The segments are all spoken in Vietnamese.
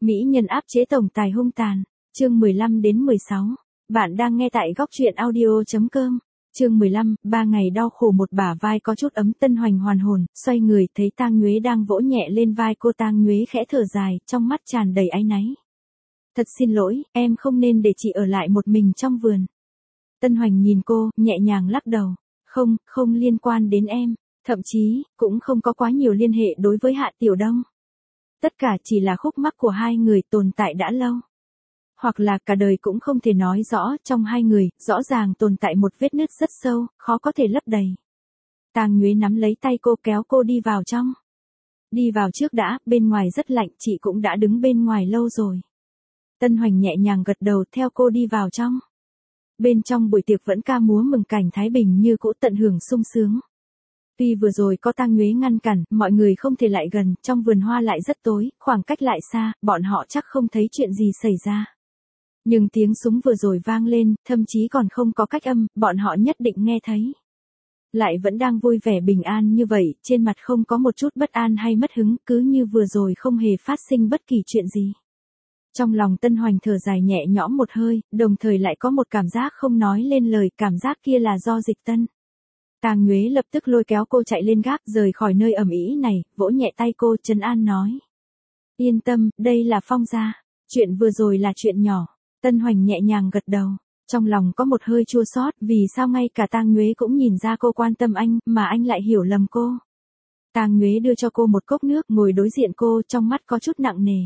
Mỹ nhân áp chế tổng tài hung tàn. Chương 15 đến 16. Bạn đang nghe tại góc truyện audio.com. Chương 15, 3 ngày đau khổ một bả vai có chút ấm. Tân Hoành hoàn hồn, xoay người thấy Tang Nhuế đang vỗ nhẹ lên vai cô. Tang Nhuế khẽ thở dài, trong mắt tràn đầy áy náy. Thật xin lỗi, em không nên để chị ở lại một mình trong vườn. Tân Hoành nhìn cô, nhẹ nhàng lắc đầu. Không liên quan đến em, thậm chí, cũng không có quá nhiều liên hệ đối với Hạ Tiểu Đông. Tất cả chỉ là khúc mắc của hai người tồn tại đã lâu. Hoặc là cả đời cũng không thể nói rõ, trong hai người, rõ ràng tồn tại một vết nứt rất sâu, khó có thể lấp đầy. Tang Nhuế nắm lấy tay cô kéo cô đi vào trong. Đi vào trước đã, bên ngoài rất lạnh, chị cũng đã đứng bên ngoài lâu rồi. Tân Hoành nhẹ nhàng gật đầu theo cô đi vào trong. Bên trong buổi tiệc vẫn ca múa mừng cảnh thái bình như cũ, tận hưởng sung sướng. Tuy vừa rồi có Tang Nhuế ngăn cản, mọi người không thể lại gần, trong vườn hoa lại rất tối, khoảng cách lại xa, bọn họ chắc không thấy chuyện gì xảy ra. Nhưng tiếng súng vừa rồi vang lên, thậm chí còn không có cách âm, bọn họ nhất định nghe thấy. Lại vẫn đang vui vẻ bình an như vậy, trên mặt không có một chút bất an hay mất hứng, cứ như vừa rồi không hề phát sinh bất kỳ chuyện gì. Trong lòng Tân Hoành thở dài nhẹ nhõm một hơi, đồng thời lại có một cảm giác không nói lên lời, cảm giác kia là do Dịch Tân. Tang Nhuế lập tức lôi kéo cô chạy lên gác, rời khỏi nơi ầm ĩ này, vỗ nhẹ tay cô, trấn an nói. Yên tâm, đây là Phong gia, chuyện vừa rồi là chuyện nhỏ. Tân Hoành nhẹ nhàng gật đầu, trong lòng có một hơi chua xót, vì sao ngay cả Tang Nhuế cũng nhìn ra cô quan tâm anh, mà anh lại hiểu lầm cô. Tang Nhuế đưa cho cô một cốc nước, ngồi đối diện cô, trong mắt có chút nặng nề.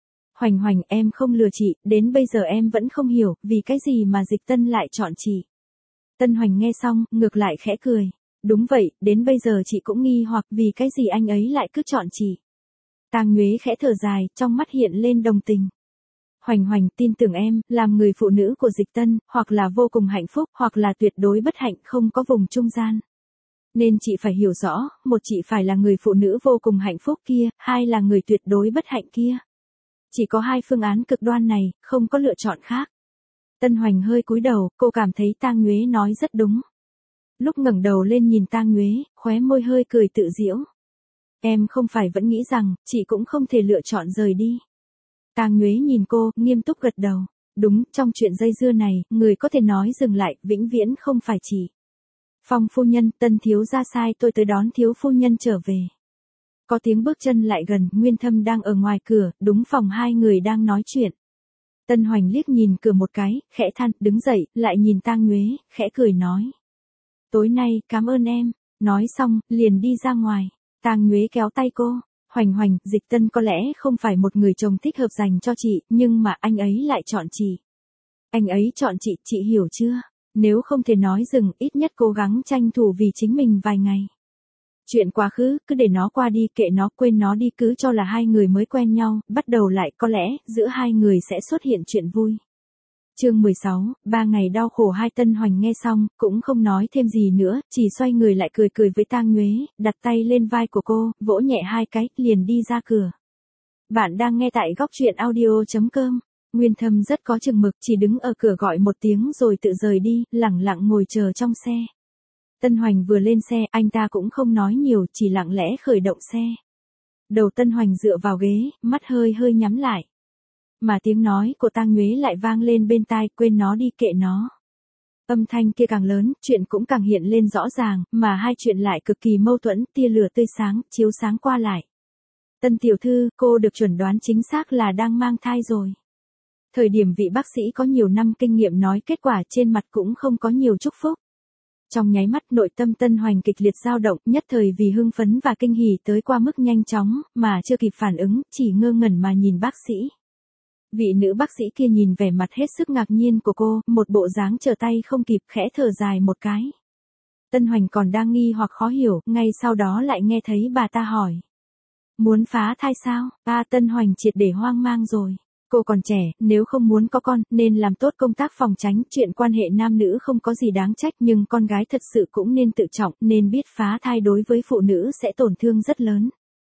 Hoành, em không lừa chị, đến bây giờ em vẫn không hiểu, vì cái gì mà Dịch Tân lại chọn chị. Tân Hoành nghe xong, ngược lại khẽ cười. Đúng vậy, đến bây giờ chị cũng nghi hoặc vì cái gì anh ấy lại cứ chọn chị. Tang Nhuế khẽ thở dài, trong mắt hiện lên đồng tình. Hoành, tin tưởng em, làm người phụ nữ của Dịch Tân, hoặc là vô cùng hạnh phúc, hoặc là tuyệt đối bất hạnh, không có vùng trung gian. Nên chị phải hiểu rõ, một chị phải là người phụ nữ vô cùng hạnh phúc kia, hai là người tuyệt đối bất hạnh kia. Chỉ có hai phương án cực đoan này, không có lựa chọn khác. Tân Hoành hơi cúi đầu, cô cảm thấy Tang Nhuế nói rất đúng. Lúc ngẩng đầu lên nhìn Tang Nhuế, khóe môi hơi cười tự giễu. Em không phải vẫn nghĩ rằng, chị cũng không thể lựa chọn rời đi. Tang Nhuế nhìn cô, nghiêm túc gật đầu. Đúng, trong chuyện dây dưa này, người có thể nói dừng lại, vĩnh viễn không phải chị. Phong phu nhân, Tân thiếu gia sai tôi tới đón thiếu phu nhân trở về. Có tiếng bước chân lại gần, Nguyên Thâm đang ở ngoài cửa, đúng phòng hai người đang nói chuyện. Tân Hoành liếc nhìn cửa một cái, khẽ than, đứng dậy, lại nhìn Tang Nhuế, khẽ cười nói. Tối nay, cảm ơn em. Nói xong, liền đi ra ngoài. Tang Nhuế kéo tay cô. Hoành, Dịch Tân có lẽ không phải một người chồng thích hợp dành cho chị, nhưng mà anh ấy lại chọn chị. Anh ấy chọn chị hiểu chưa? Nếu không thể nói dừng, ít nhất cố gắng tranh thủ vì chính mình vài ngày. Chuyện quá khứ, cứ để nó qua đi, kệ nó, quên nó đi, cứ cho là hai người mới quen nhau, bắt đầu lại, có lẽ, giữa hai người sẽ xuất hiện chuyện vui. Chương 16, 3 ngày đau khổ. Hai. Tân Hoành nghe xong, cũng không nói thêm gì nữa, chỉ xoay người lại cười với Tang Nhuế, đặt tay lên vai của cô, vỗ nhẹ hai cái, liền đi ra cửa. Bạn đang nghe tại góc truyện audio.com. Nguyên Thâm rất có chừng mực, chỉ đứng ở cửa gọi một tiếng rồi tự rời đi, lẳng lặng ngồi chờ trong xe. Tân Hoành vừa lên xe, anh ta cũng không nói nhiều, chỉ lặng lẽ khởi động xe. Đầu Tân Hoành dựa vào ghế, mắt hơi nhắm lại. Mà tiếng nói của Tang Nhuế lại vang lên bên tai, quên nó đi, kệ nó. Âm thanh kia càng lớn, chuyện cũng càng hiện lên rõ ràng, mà hai chuyện lại cực kỳ mâu thuẫn, tia lửa tươi sáng, chiếu sáng qua lại. Tân tiểu thư, cô được chuẩn đoán chính xác là đang mang thai rồi. Thời điểm vị bác sĩ có nhiều năm kinh nghiệm nói, kết quả trên mặt cũng không có nhiều chúc phúc. Trong nháy mắt nội tâm Tân Hoành kịch liệt dao động, nhất thời vì hưng phấn và kinh hỉ tới qua mức nhanh chóng, mà chưa kịp phản ứng, chỉ ngơ ngẩn mà nhìn bác sĩ. Vị nữ bác sĩ kia nhìn vẻ mặt hết sức ngạc nhiên của cô, một bộ dáng trở tay không kịp, khẽ thở dài một cái. Tân Hoành còn đang nghi hoặc khó hiểu, ngay sau đó lại nghe thấy bà ta hỏi. Muốn phá thai sao? Tân Hoành triệt để hoang mang rồi. Cô còn trẻ, nếu không muốn có con, nên làm tốt công tác phòng tránh, chuyện quan hệ nam nữ không có gì đáng trách, nhưng con gái thật sự cũng nên tự trọng, nên biết phá thai đối với phụ nữ sẽ tổn thương rất lớn.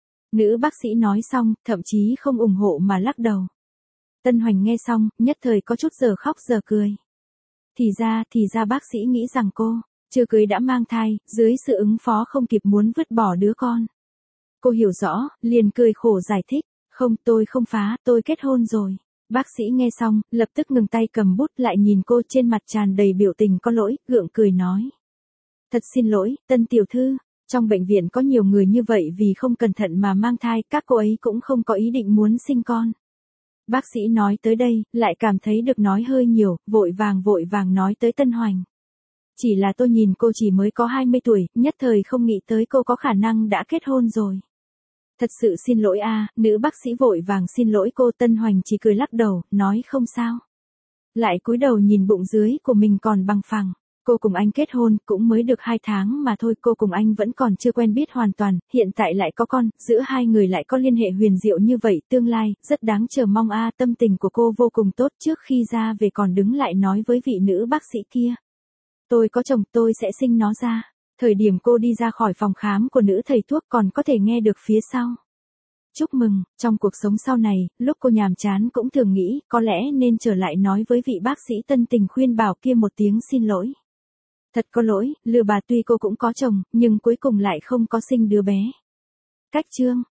Nữ bác sĩ nói xong, thậm chí không ủng hộ mà lắc đầu. Tân Hoành nghe xong, nhất thời có chút giờ khóc giờ cười. Thì ra bác sĩ nghĩ rằng cô, chưa cưới đã mang thai, dưới sự ứng phó không kịp muốn vứt bỏ đứa con. Cô hiểu rõ, liền cười khổ giải thích. Không, tôi không phá, tôi kết hôn rồi. Bác sĩ nghe xong, lập tức ngừng tay cầm bút lại nhìn cô, trên mặt tràn đầy biểu tình có lỗi, gượng cười nói. Thật xin lỗi, Tân tiểu thư. Trong bệnh viện có nhiều người như vậy vì không cẩn thận mà mang thai, các cô ấy cũng không có ý định muốn sinh con. Bác sĩ nói tới đây, lại cảm thấy được nói hơi nhiều, vội vàng nói tới Tân Hoành. Chỉ là tôi nhìn cô chỉ mới có 20 tuổi, nhất thời không nghĩ tới cô có khả năng đã kết hôn rồi. Thật sự xin lỗi a, nữ bác sĩ vội vàng xin lỗi cô. Tân Hoành chỉ cười lắc đầu, nói không sao. Lại cúi đầu nhìn bụng dưới của mình còn bằng phẳng. Cô cùng anh kết hôn cũng mới được 2 tháng mà thôi, cô cùng anh vẫn còn chưa quen biết hoàn toàn, hiện tại lại có con, giữa hai người lại có liên hệ huyền diệu như vậy, tương lai, rất đáng chờ mong a. Tâm tình của cô vô cùng tốt, trước khi ra về còn đứng lại nói với vị nữ bác sĩ kia. Tôi có chồng, tôi sẽ sinh nó ra. Thời điểm cô đi ra khỏi phòng khám của nữ thầy thuốc còn có thể nghe được phía sau. Chúc mừng, trong cuộc sống sau này, lúc cô nhàm chán cũng thường nghĩ, có lẽ nên trở lại nói với vị bác sĩ tân tình khuyên bảo kia một tiếng xin lỗi. Thật có lỗi, lừa bà, tuy cô cũng có chồng, nhưng cuối cùng lại không có sinh đứa bé. Cách chương